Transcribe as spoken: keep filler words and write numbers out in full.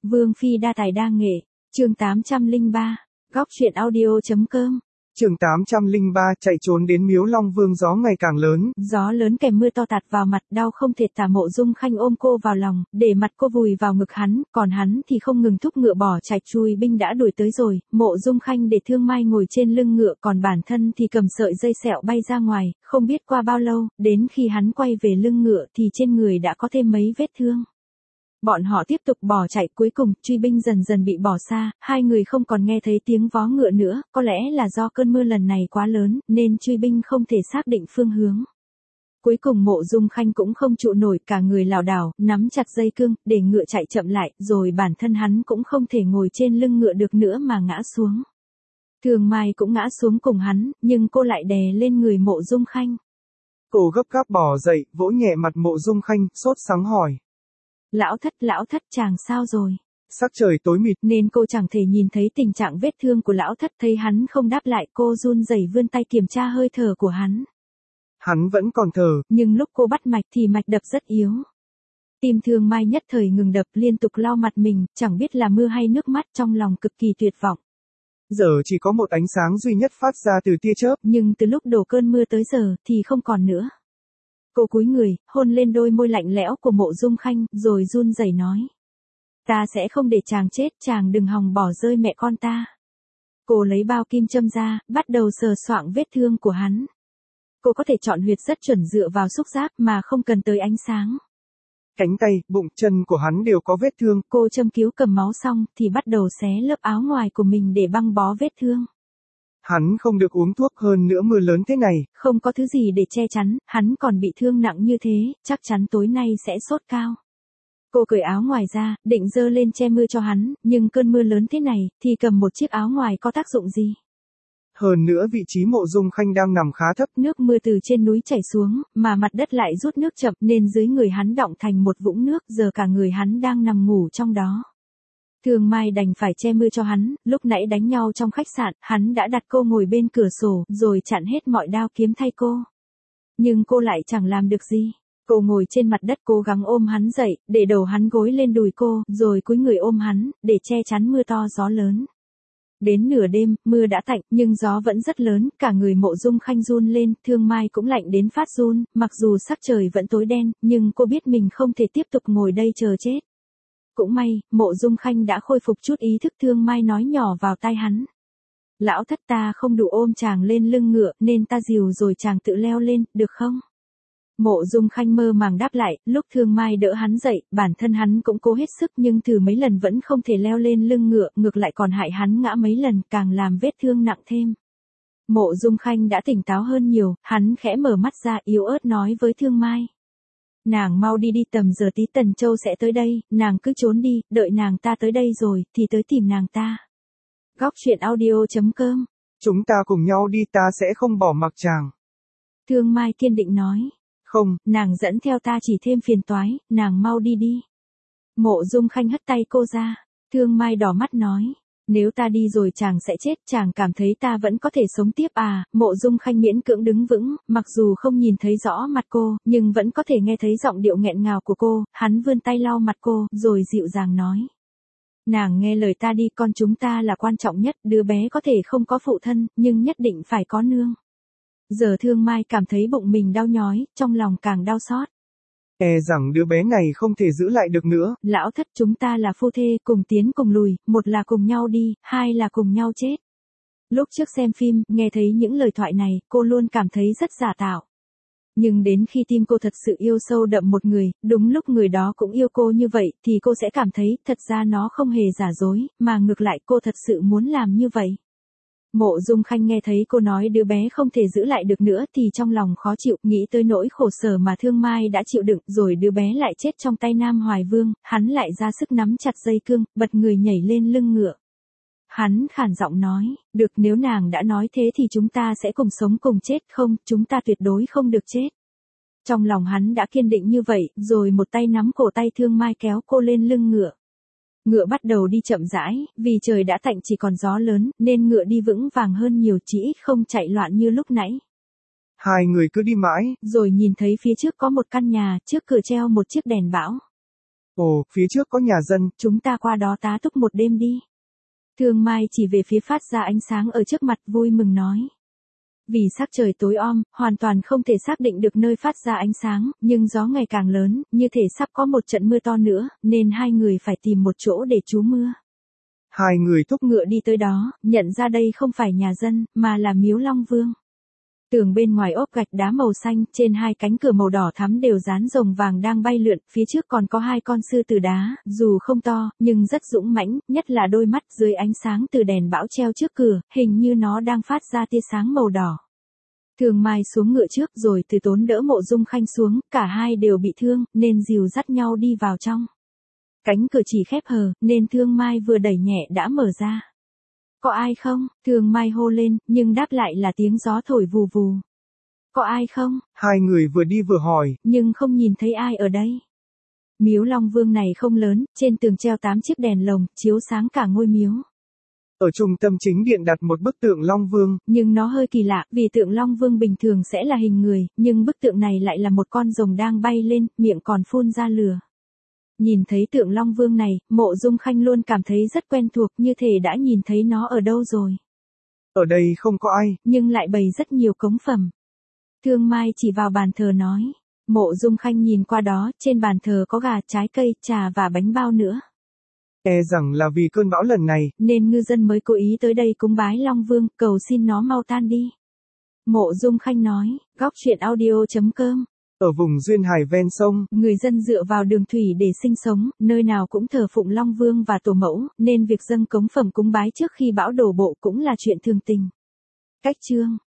Vương Phi đa tài đa nghệ, chương tám trăm lẻ ba, góc truyện audio.com. Chương tám trăm lẻ ba, chạy trốn đến Miếu Long Vương. Gió ngày càng lớn. Gió lớn kèm mưa to tạt vào mặt, đau không thể tả. Mộ Dung Khanh ôm cô vào lòng, để mặt cô vùi vào ngực hắn, còn hắn thì không ngừng thúc ngựa bỏ chạy. Chùi binh đã đuổi tới rồi, Mộ Dung Khanh để Thương Mai ngồi trên lưng ngựa, còn bản thân thì cầm sợi dây sẹo bay ra ngoài. Không biết qua bao lâu, đến khi hắn quay về lưng ngựa thì trên người đã có thêm mấy vết thương. Bọn họ tiếp tục bỏ chạy, cuối cùng truy binh dần dần bị bỏ xa, hai người không còn nghe thấy tiếng vó ngựa nữa, có lẽ là do cơn mưa lần này quá lớn, nên truy binh không thể xác định phương hướng. Cuối cùng Mộ Dung Khanh cũng không trụ nổi, cả người lảo đảo, nắm chặt dây cương, để ngựa chạy chậm lại, rồi bản thân hắn cũng không thể ngồi trên lưng ngựa được nữa mà ngã xuống. Thường Mai cũng ngã xuống cùng hắn, nhưng cô lại đè lên người Mộ Dung Khanh. Cô gấp gáp bò dậy, vỗ nhẹ mặt Mộ Dung Khanh, sốt sắng hỏi. Lão thất, lão thất chàng sao rồi? Sắc trời tối mịt nên cô chẳng thể nhìn thấy tình trạng vết thương của lão thất. Thấy hắn không đáp lại, cô run rẩy vươn tay kiểm tra hơi thở của hắn. Hắn vẫn còn thở, nhưng lúc cô bắt mạch thì mạch đập rất yếu. Tim Thương Mai nhất thời ngừng đập, liên tục lau mặt mình, chẳng biết là mưa hay nước mắt, trong lòng cực kỳ tuyệt vọng. Giờ chỉ có một ánh sáng duy nhất phát ra từ tia chớp, nhưng từ lúc đổ cơn mưa tới giờ thì không còn nữa. Cô cúi người, hôn lên đôi môi lạnh lẽo của Mộ Dung Khanh, rồi run rẩy nói. Ta sẽ không để chàng chết, chàng đừng hòng bỏ rơi mẹ con ta. Cô lấy bao kim châm ra, bắt đầu sờ soạng vết thương của hắn. Cô có thể chọn huyệt rất chuẩn dựa vào xúc giác mà không cần tới ánh sáng. Cánh tay, bụng, chân của hắn đều có vết thương. Cô châm cứu cầm máu xong thì bắt đầu xé lớp áo ngoài của mình để băng bó vết thương. Hắn không được uống thuốc, hơn nữa mưa lớn thế này. Không có thứ gì để che chắn, hắn còn bị thương nặng như thế, chắc chắn tối nay sẽ sốt cao. Cô cởi áo ngoài ra, định dơ lên che mưa cho hắn, nhưng cơn mưa lớn thế này, thì cầm một chiếc áo ngoài có tác dụng gì? Hơn nữa vị trí Mộ Dung Khanh đang nằm khá thấp. Nước mưa từ trên núi chảy xuống, mà mặt đất lại rút nước chậm, nên dưới người hắn đọng thành một vũng nước, giờ cả người hắn đang nằm ngủ trong đó. Thường Mai đành phải che mưa cho hắn, lúc nãy đánh nhau trong khách sạn, hắn đã đặt cô ngồi bên cửa sổ, rồi chặn hết mọi đao kiếm thay cô. Nhưng cô lại chẳng làm được gì. Cô ngồi trên mặt đất cố gắng ôm hắn dậy, để đầu hắn gối lên đùi cô, rồi cúi người ôm hắn, để che chắn mưa to gió lớn. Đến nửa đêm, mưa đã tạnh, nhưng gió vẫn rất lớn, cả người Mộ Dung Khanh run lên, Thương Mai cũng lạnh đến phát run, mặc dù sắc trời vẫn tối đen, nhưng cô biết mình không thể tiếp tục ngồi đây chờ chết. Cũng may, Mộ Dung Khanh đã khôi phục chút ý thức. Thương Mai nói nhỏ vào tai hắn. Lão thất, ta không đủ ôm chàng lên lưng ngựa, nên ta dìu rồi chàng tự leo lên, được không? Mộ Dung Khanh mơ màng đáp lại, lúc Thương Mai đỡ hắn dậy, bản thân hắn cũng cố hết sức nhưng thử mấy lần vẫn không thể leo lên lưng ngựa, ngược lại còn hại hắn ngã mấy lần, càng làm vết thương nặng thêm. Mộ Dung Khanh đã tỉnh táo hơn nhiều, hắn khẽ mở mắt ra, yếu ớt nói với Thương Mai. Nàng mau đi đi, tầm giờ tí Tần Châu sẽ tới đây, nàng cứ trốn đi, đợi nàng ta tới đây rồi, thì tới tìm nàng ta. Góc truyện audio.com. Chúng ta cùng nhau đi, ta sẽ không bỏ mặc chàng. Thương Mai kiên định nói. Không, nàng dẫn theo ta chỉ thêm phiền toái, nàng mau đi đi. Mộ Dung Khanh hất tay cô ra. Thương Mai đỏ mắt nói. Nếu ta đi rồi chàng sẽ chết, chàng cảm thấy ta vẫn có thể sống tiếp à? Mộ Dung Khanh miễn cưỡng đứng vững, mặc dù không nhìn thấy rõ mặt cô, nhưng vẫn có thể nghe thấy giọng điệu nghẹn ngào của cô. Hắn vươn tay lau mặt cô, rồi dịu dàng nói. Nàng nghe lời ta đi, con chúng ta là quan trọng nhất, đứa bé có thể không có phụ thân, nhưng nhất định phải có nương. Giờ Thương Mai cảm thấy bụng mình đau nhói, trong lòng càng đau xót. E rằng đứa bé này không thể giữ lại được nữa. Lão thất, chúng ta là phu thê, cùng tiến cùng lùi, một là cùng nhau đi, hai là cùng nhau chết. Lúc trước xem phim, nghe thấy những lời thoại này, cô luôn cảm thấy rất giả tạo. Nhưng đến khi tim cô thật sự yêu sâu đậm một người, đúng lúc người đó cũng yêu cô như vậy, thì cô sẽ cảm thấy, thật ra nó không hề giả dối, mà ngược lại cô thật sự muốn làm như vậy. Mộ Dung Khanh nghe thấy cô nói đứa bé không thể giữ lại được nữa thì trong lòng khó chịu, nghĩ tới nỗi khổ sở mà Thương Mai đã chịu đựng, rồi đứa bé lại chết trong tay Nam Hoài Vương, hắn lại ra sức nắm chặt dây cương, bật người nhảy lên lưng ngựa. Hắn khản giọng nói, được, nếu nàng đã nói thế thì chúng ta sẽ cùng sống cùng chết, không, chúng ta tuyệt đối không được chết. Trong lòng hắn đã kiên định như vậy, rồi một tay nắm cổ tay Thương Mai kéo cô lên lưng ngựa. Ngựa bắt đầu đi chậm rãi, vì trời đã tạnh chỉ còn gió lớn, nên ngựa đi vững vàng hơn nhiều, chỉ ít không chạy loạn như lúc nãy. Hai người cứ đi mãi, rồi nhìn thấy phía trước có một căn nhà, trước cửa treo một chiếc đèn bão. Ồ, phía trước có nhà dân. Chúng ta qua đó tá túc một đêm đi. Thương Mai chỉ về phía phát ra ánh sáng ở trước mặt vui mừng nói. Vì sắc trời tối om, hoàn toàn không thể xác định được nơi phát ra ánh sáng, nhưng gió ngày càng lớn, như thể sắp có một trận mưa to nữa, nên hai người phải tìm một chỗ để trú mưa. Hai người thúc ngựa đi tới đó, nhận ra đây không phải nhà dân, mà là miếu Long Vương. Tường bên ngoài ốp gạch đá màu xanh, trên hai cánh cửa màu đỏ thắm đều dán rồng vàng đang bay lượn, phía trước còn có hai con sư tử đá, dù không to, nhưng rất dũng mãnh, nhất là đôi mắt dưới ánh sáng từ đèn bão treo trước cửa, hình như nó đang phát ra tia sáng màu đỏ. Thường Mai xuống ngựa trước rồi từ tốn đỡ Mộ Dung Khanh xuống, cả hai đều bị thương, nên dìu dắt nhau đi vào trong. Cánh cửa chỉ khép hờ, nên Thương Mai vừa đẩy nhẹ đã mở ra. Có ai không? Thường Mai hô lên, nhưng đáp lại là tiếng gió thổi vù vù. Có ai không? Hai người vừa đi vừa hỏi, nhưng không nhìn thấy ai ở đây. Miếu Long Vương này không lớn, trên tường treo tám chiếc đèn lồng, chiếu sáng cả ngôi miếu. Ở trung tâm chính điện đặt một bức tượng Long Vương. Nhưng nó hơi kỳ lạ, vì tượng Long Vương bình thường sẽ là hình người, nhưng bức tượng này lại là một con rồng đang bay lên, miệng còn phun ra lửa. Nhìn thấy tượng Long Vương này, Mộ Dung Khanh luôn cảm thấy rất quen thuộc, như thể đã nhìn thấy nó ở đâu rồi. Ở đây không có ai, nhưng lại bày rất nhiều cống phẩm. Thương Mai chỉ vào bàn thờ nói. Mộ Dung Khanh nhìn qua đó, trên bàn thờ có gà, trái cây, trà và bánh bao nữa. E rằng là vì cơn bão lần này, nên ngư dân mới cố ý tới đây cúng bái Long Vương, cầu xin nó mau tan đi. Mộ Dung Khanh nói, góc truyện audio chấm com. Ở vùng duyên hải ven sông, người dân dựa vào đường thủy để sinh sống, nơi nào cũng thờ phụng Long Vương và tổ mẫu, nên việc dâng cống phẩm cúng bái trước khi bão đổ bộ cũng là chuyện thường tình. Cách chương